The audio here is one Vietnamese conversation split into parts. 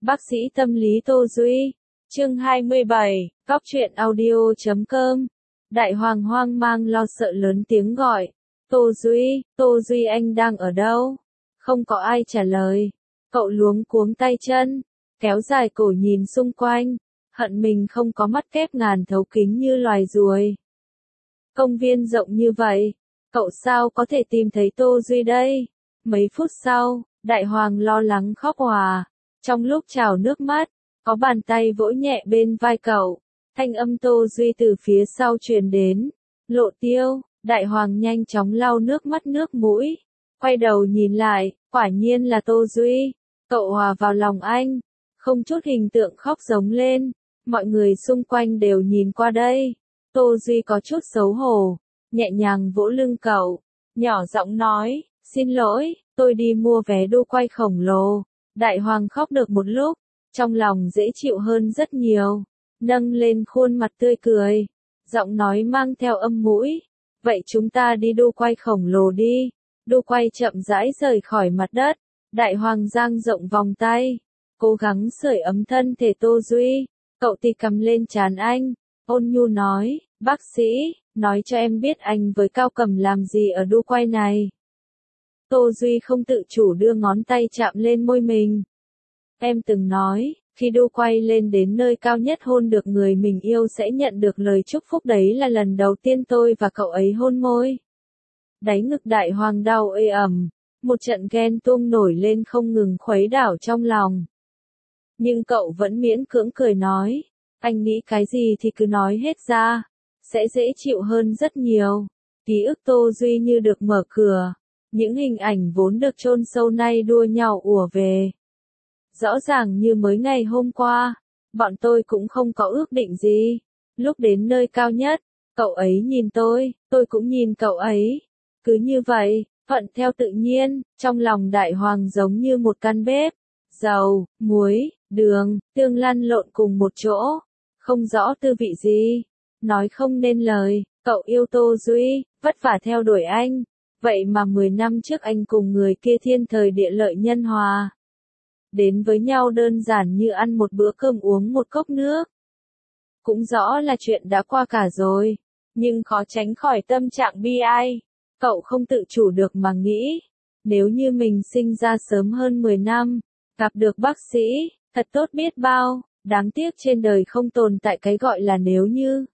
Bác sĩ tâm lý Tô Duy. Chương 27, Góc truyện audio.com. Đại Hoàng hoang mang lo sợ lớn tiếng gọi. Tô Duy anh đang ở đâu? Không có ai trả lời. Cậu luống cuống tay chân, kéo dài cổ nhìn xung quanh, hận mình không có mắt kép ngàn thấu kính như loài ruồi. Công viên rộng như vậy, cậu sao có thể tìm thấy Tô Duy đây? Mấy phút sau, Đại Hoàng lo lắng khóc òa. Trong lúc trào nước mắt, có bàn tay vỗ nhẹ bên vai cậu. Thanh âm Tô Duy từ phía sau truyền đến. Lộ Tiêu. Đại Hoàng nhanh chóng lau nước mắt nước mũi. Quay đầu nhìn lại, quả nhiên là Tô Duy. Cậu hòa vào lòng anh. Không chút hình tượng khóc giống lên. Mọi người xung quanh đều nhìn qua đây. Tô Duy có chút xấu hổ. Nhẹ nhàng vỗ lưng cậu. Nhỏ giọng nói, xin lỗi, tôi đi mua vé đu quay khổng lồ. Đại Hoàng khóc được một lúc. Trong lòng dễ chịu hơn rất nhiều. Nâng lên khuôn mặt tươi cười. Giọng nói mang theo âm mũi. Vậy chúng ta đi đu quay khổng lồ đi. Đu quay chậm rãi rời khỏi mặt đất. Đại Hoàng dang rộng vòng tay. Cố gắng sưởi ấm thân thể Tô Duy. Cậu thì cầm lên trán anh. Ôn nhu nói, bác sĩ, nói cho em biết anh với Cao Cầm làm gì ở đu quay này. Tô Duy không tự chủ đưa ngón tay chạm lên môi mình. Em từng nói, khi đu quay lên đến nơi cao nhất hôn được người mình yêu sẽ nhận được lời chúc phúc, đấy là lần đầu tiên tôi và cậu ấy hôn môi. Đáy ngực Đại Hoàng đau ê ẩm, một trận ghen tuông nổi lên không ngừng khuấy đảo trong lòng. Nhưng cậu vẫn miễn cưỡng cười nói, anh nghĩ cái gì thì cứ nói hết ra, sẽ dễ chịu hơn rất nhiều. Ký ức Tô Duy như được mở cửa, những hình ảnh vốn được chôn sâu nay đua nhau ùa về. Rõ ràng như mới ngày hôm qua, bọn tôi cũng không có ước định gì. Lúc đến nơi cao nhất, cậu ấy nhìn tôi cũng nhìn cậu ấy. Cứ như vậy, thuận theo tự nhiên, trong lòng Đại Hoàng giống như một căn bếp. Dầu, muối, đường, tương lăn lộn cùng một chỗ. Không rõ tư vị gì. Nói không nên lời, cậu yêu Tô Duy, vất vả theo đuổi anh. Vậy mà 10 năm trước anh cùng người kia thiên thời địa lợi nhân hòa. Đến với nhau đơn giản như ăn một bữa cơm uống một cốc nước. Cũng rõ là chuyện đã qua cả rồi, nhưng khó tránh khỏi tâm trạng bi ai. Cậu không tự chủ được mà nghĩ, nếu như mình sinh ra sớm hơn 10 năm, gặp được bác sĩ, thật tốt biết bao, đáng tiếc trên đời không tồn tại cái gọi là nếu như.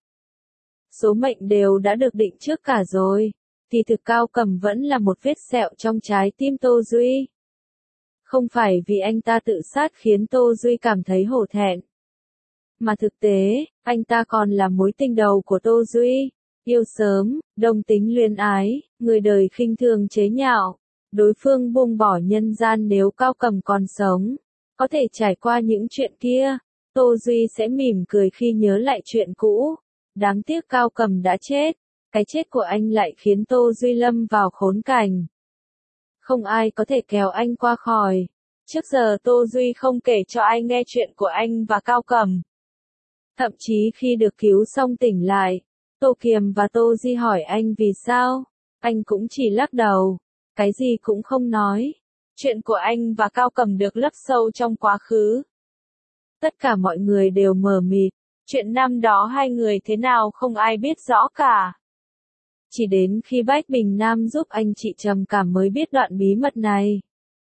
Số mệnh đều đã được định trước cả rồi, thì thực Cao Cầm vẫn là một vết sẹo trong trái tim Tô Duy. Không phải vì anh ta tự sát khiến Tô Duy cảm thấy hổ thẹn. Mà thực tế, anh ta còn là mối tình đầu của Tô Duy. Yêu sớm, đồng tính luyến ái, người đời khinh thường chế nhạo. Đối phương buông bỏ nhân gian nếu Cao Cầm còn sống. Có thể trải qua những chuyện kia, Tô Duy sẽ mỉm cười khi nhớ lại chuyện cũ. Đáng tiếc Cao Cầm đã chết. Cái chết của anh lại khiến Tô Duy lâm vào khốn cảnh. Không ai có thể kéo anh qua khỏi. Trước giờ Tô Duy không kể cho ai nghe chuyện của anh và Cao Cầm. Thậm chí khi được cứu xong tỉnh lại, Tô Kiềm và Tô Di hỏi anh vì sao, anh cũng chỉ lắc đầu, cái gì cũng không nói. Chuyện của anh và Cao Cầm được lấp sâu trong quá khứ. Tất cả mọi người đều mờ mịt, chuyện năm đó hai người thế nào không ai biết rõ cả. Chỉ đến khi Bách Bình Nam giúp anh chị trầm cảm mới biết đoạn bí mật này.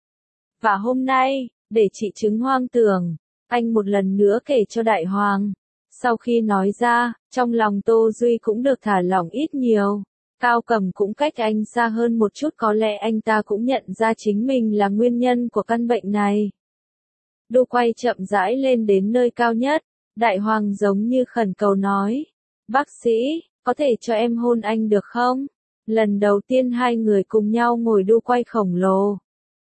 Và hôm nay, để chị chứng hoang tưởng, anh một lần nữa kể cho Đại Hoàng. Sau khi nói ra, trong lòng Tô Duy cũng được thả lỏng ít nhiều. Cao Cầm cũng cách anh xa hơn một chút, có lẽ anh ta cũng nhận ra chính mình là nguyên nhân của căn bệnh này. Đu quay chậm rãi lên đến nơi cao nhất, Đại Hoàng giống như khẩn cầu nói. Bác sĩ, có thể cho em hôn anh được không? Lần đầu tiên hai người cùng nhau ngồi đu quay khổng lồ.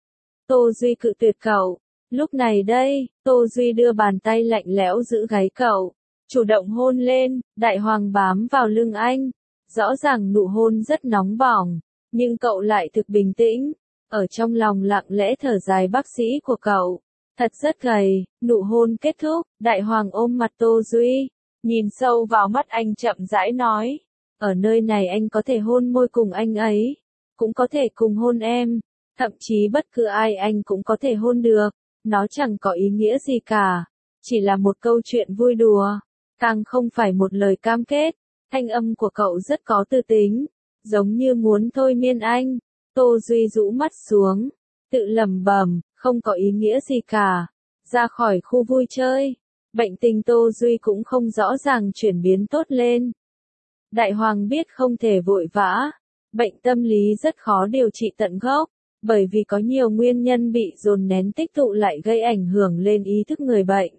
Tô Duy cự tuyệt cậu. Lúc này đây, Tô Duy đưa bàn tay lạnh lẽo giữ gáy cậu. Chủ động hôn lên, Đại Hoàng bám vào lưng anh. Rõ ràng nụ hôn rất nóng bỏng, nhưng cậu lại thực bình tĩnh. Ở trong lòng lặng lẽ thở dài bác sĩ của cậu. Thật rất gầy, nụ hôn kết thúc, Đại Hoàng ôm mặt Tô Duy. Nhìn sâu vào mắt anh chậm rãi nói. Ở nơi này anh có thể hôn môi cùng anh ấy. Cũng có thể cùng hôn em. Thậm chí bất cứ ai anh cũng có thể hôn được. Nó chẳng có ý nghĩa gì cả, chỉ là một câu chuyện vui đùa, càng không phải một lời cam kết. Thanh âm của cậu rất có tư tính, giống như muốn thôi miên anh. Tô Duy rũ mắt xuống, tự lẩm bẩm, không có ý nghĩa gì cả. Ra khỏi khu vui chơi, bệnh tình Tô Duy cũng không rõ ràng chuyển biến tốt lên. Đại Hoàng biết không thể vội vã, bệnh tâm lý rất khó điều trị tận gốc, bởi vì có nhiều nguyên nhân bị dồn nén tích tụ lại gây ảnh hưởng lên ý thức người bệnh.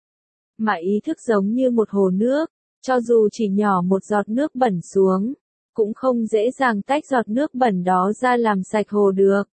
Mà ý thức giống như một hồ nước, cho dù chỉ nhỏ một giọt nước bẩn xuống, cũng không dễ dàng tách giọt nước bẩn đó ra làm sạch hồ được.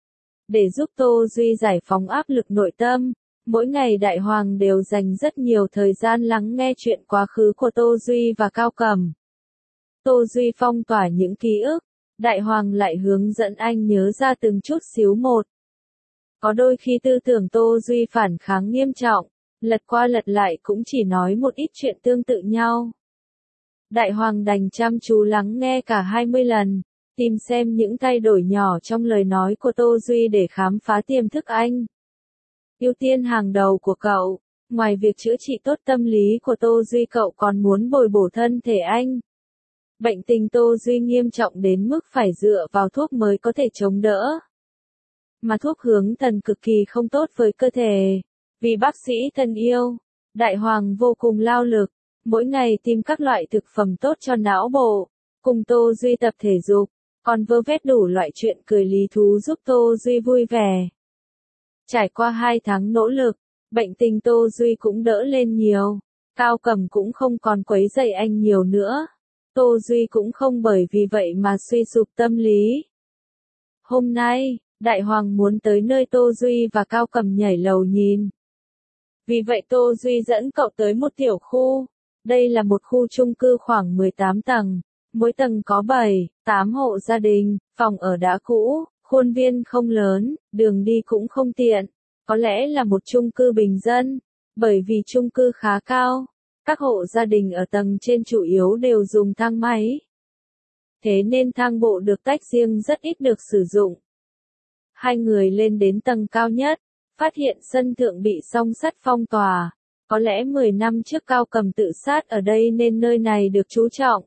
Để giúp Tô Duy giải phóng áp lực nội tâm, mỗi ngày Đại Hoàng đều dành rất nhiều thời gian lắng nghe chuyện quá khứ của Tô Duy và Cao Cầm. Tô Duy phong tỏa những ký ức, Đại Hoàng lại hướng dẫn anh nhớ ra từng chút xíu một. Có đôi khi tư tưởng Tô Duy phản kháng nghiêm trọng, lật qua lật lại cũng chỉ nói một ít chuyện tương tự nhau. Đại Hoàng đành chăm chú lắng nghe cả 20 lần, tìm xem những thay đổi nhỏ trong lời nói của Tô Duy để khám phá tiềm thức anh. Ưu tiên hàng đầu của cậu, ngoài việc chữa trị tốt tâm lý của Tô Duy, cậu còn muốn bồi bổ thân thể anh. Bệnh tình Tô Duy nghiêm trọng đến mức phải dựa vào thuốc mới có thể chống đỡ. Mà thuốc hướng thần cực kỳ không tốt với cơ thể. Vì bác sĩ thân yêu, Đại Hoàng vô cùng lao lực, mỗi ngày tìm các loại thực phẩm tốt cho não bộ, cùng Tô Duy tập thể dục, còn vơ vét đủ loại chuyện cười lý thú giúp Tô Duy vui vẻ. Trải qua 2 tháng nỗ lực, bệnh tình Tô Duy cũng đỡ lên nhiều, Cao Cầm cũng không còn quấy rầy anh nhiều nữa. Tô Duy cũng không bởi vì vậy mà suy sụp tâm lý. Hôm nay, Đại Hoàng muốn tới nơi Tô Duy và Cao Cầm nhảy lầu nhìn. Vì vậy Tô Duy dẫn cậu tới một tiểu khu. Đây là một khu chung cư khoảng 18 tầng, mỗi tầng có 7, 8 hộ gia đình, phòng ở đã cũ, khuôn viên không lớn, đường đi cũng không tiện. Có lẽ là một chung cư bình dân, bởi vì chung cư khá cao. Các hộ gia đình ở tầng trên chủ yếu đều dùng thang máy. Thế nên thang bộ được tách riêng rất ít được sử dụng. Hai người lên đến tầng cao nhất, phát hiện sân thượng bị song sắt phong tỏa. Có lẽ 10 năm trước Cao Cầm tự sát ở đây nên nơi này được chú trọng.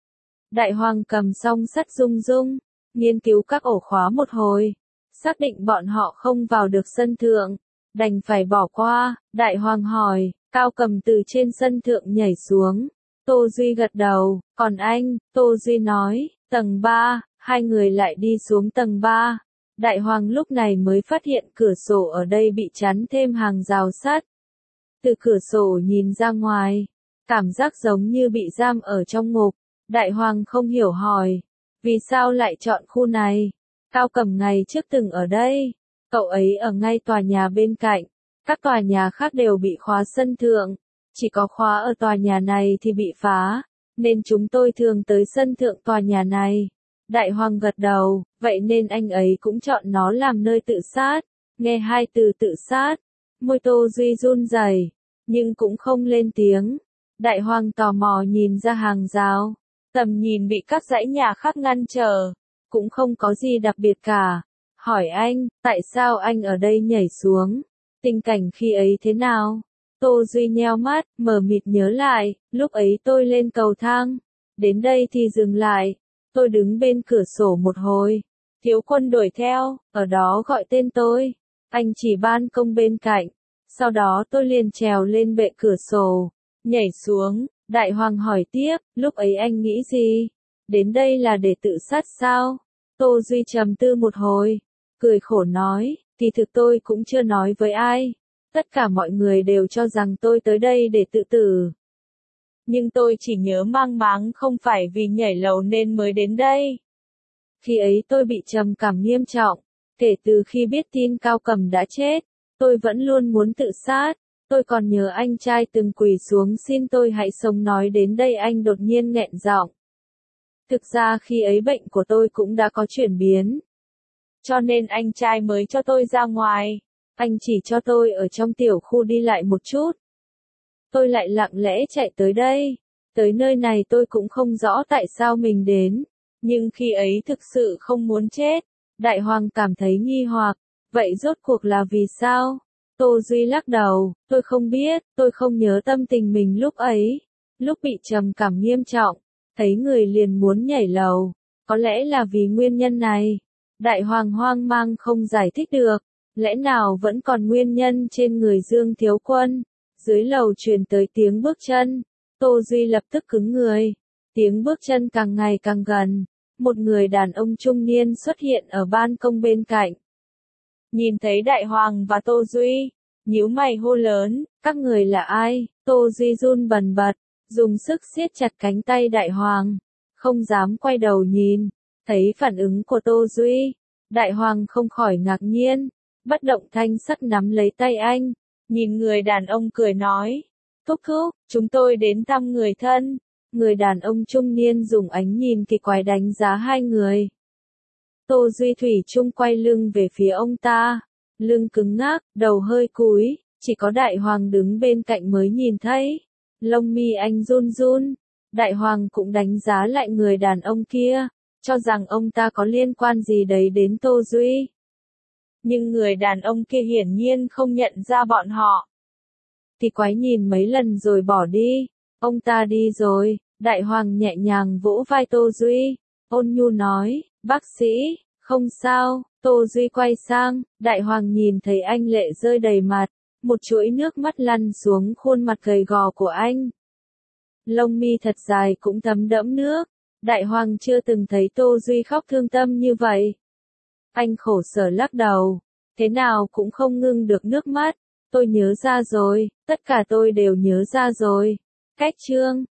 Đại Hoàng cầm song sắt rung rung, nghiên cứu các ổ khóa một hồi, xác định bọn họ không vào được sân thượng, đành phải bỏ qua. Đại Hoàng hỏi, Cao Cầm từ trên sân thượng nhảy xuống. Tô Duy gật đầu, còn anh? Tô Duy nói, tầng 3, hai người lại đi xuống tầng 3. Đại Hoàng lúc này mới phát hiện cửa sổ ở đây bị chắn thêm hàng rào sắt. Từ cửa sổ nhìn ra ngoài, cảm giác giống như bị giam ở trong ngục. Đại Hoàng không hiểu hỏi, vì sao lại chọn khu này? Cao Cầm ngày trước từng ở đây, cậu ấy ở ngay tòa nhà bên cạnh, các tòa nhà khác đều bị khóa sân thượng, chỉ có khóa ở tòa nhà này thì bị phá, nên chúng tôi thường tới sân thượng tòa nhà này. Đại Hoàng gật đầu, vậy nên anh ấy cũng chọn nó làm nơi tự sát. Nghe hai từ tự sát, môi Tô Duy run rẩy, nhưng cũng không lên tiếng. Đại Hoàng tò mò nhìn ra hàng rào, tầm nhìn bị các dãy nhà khác ngăn trở, cũng không có gì đặc biệt cả. Hỏi anh, tại sao anh ở đây nhảy xuống? Tình cảnh khi ấy thế nào? Tô Duy nheo mắt, mờ mịt nhớ lại, lúc ấy tôi lên cầu thang, đến đây thì dừng lại, tôi đứng bên cửa sổ một hồi, Thiếu Quân đuổi theo, ở đó gọi tên tôi, anh chỉ ban công bên cạnh, sau đó tôi liền trèo lên bệ cửa sổ, nhảy xuống. Đại Hoàng hỏi tiếp, lúc ấy anh nghĩ gì? Đến đây là để tự sát sao? Tô Duy trầm tư một hồi, cười khổ nói, kỳ thực tôi cũng chưa nói với ai. Tất cả mọi người đều cho rằng tôi tới đây để tự tử. Nhưng tôi chỉ nhớ mang máng không phải vì nhảy lầu nên mới đến đây. Khi ấy tôi bị trầm cảm nghiêm trọng, kể từ khi biết tin Cao Cầm đã chết, tôi vẫn luôn muốn tự sát. Tôi còn nhớ anh trai từng quỳ xuống xin tôi hãy sống nói đến đây anh đột nhiên nghẹn giọng. Thực ra khi ấy bệnh của tôi cũng đã có chuyển biến. Cho nên anh trai mới cho tôi ra ngoài. Anh chỉ cho tôi ở trong tiểu khu đi lại một chút. Tôi lại lặng lẽ chạy tới đây. Tới nơi này tôi cũng không rõ tại sao mình đến. Nhưng khi ấy thực sự không muốn chết. Đại Hoàng cảm thấy nghi hoặc. Vậy rốt cuộc là vì sao? Tô Duy lắc đầu, tôi không biết, tôi không nhớ tâm tình mình lúc ấy. Lúc bị trầm cảm nghiêm trọng, thấy người liền muốn nhảy lầu. Có lẽ là vì nguyên nhân này. Đại Hoàng hoang mang không giải thích được. Lẽ nào vẫn còn nguyên nhân trên người Dương Thiếu Quân? Dưới lầu truyền tới tiếng bước chân. Tô Duy lập tức cứng người. Tiếng bước chân càng ngày càng gần. Một người đàn ông trung niên xuất hiện ở ban công bên cạnh. Nhìn thấy Đại Hoàng và Tô Duy, nhíu mày hô lớn, các người là ai? Tô Duy run bần bật, dùng sức siết chặt cánh tay Đại Hoàng, không dám quay đầu nhìn. Thấy phản ứng của Tô Duy, Đại Hoàng không khỏi ngạc nhiên, bất động thanh sắc nắm lấy tay anh, nhìn người đàn ông cười nói, thúc thúc, chúng tôi đến thăm người thân. Người đàn ông trung niên dùng ánh nhìn kỳ quái đánh giá hai người. Tô Duy thủy chung quay lưng về phía ông ta, lưng cứng ngắc, đầu hơi cúi, chỉ có Đại Hoàng đứng bên cạnh mới nhìn thấy. Lông mi anh run run, Đại Hoàng cũng đánh giá lại người đàn ông kia, cho rằng ông ta có liên quan gì đấy đến Tô Duy. Nhưng người đàn ông kia hiển nhiên không nhận ra bọn họ. Thì quái nhìn mấy lần rồi bỏ đi, ông ta đi rồi. Đại Hoàng nhẹ nhàng vỗ vai Tô Duy, ôn nhu nói, bác sĩ, không sao. Tô Duy quay sang, Đại Hoàng nhìn thấy anh lệ rơi đầy mặt, một chuỗi nước mắt lăn xuống khuôn mặt gầy gò của anh. Lông mi thật dài cũng thấm đẫm nước, Đại Hoàng chưa từng thấy Tô Duy khóc thương tâm như vậy. Anh khổ sở lắc đầu, thế nào cũng không ngưng được nước mắt, tôi nhớ ra rồi, tất cả tôi đều nhớ ra rồi. Cách chương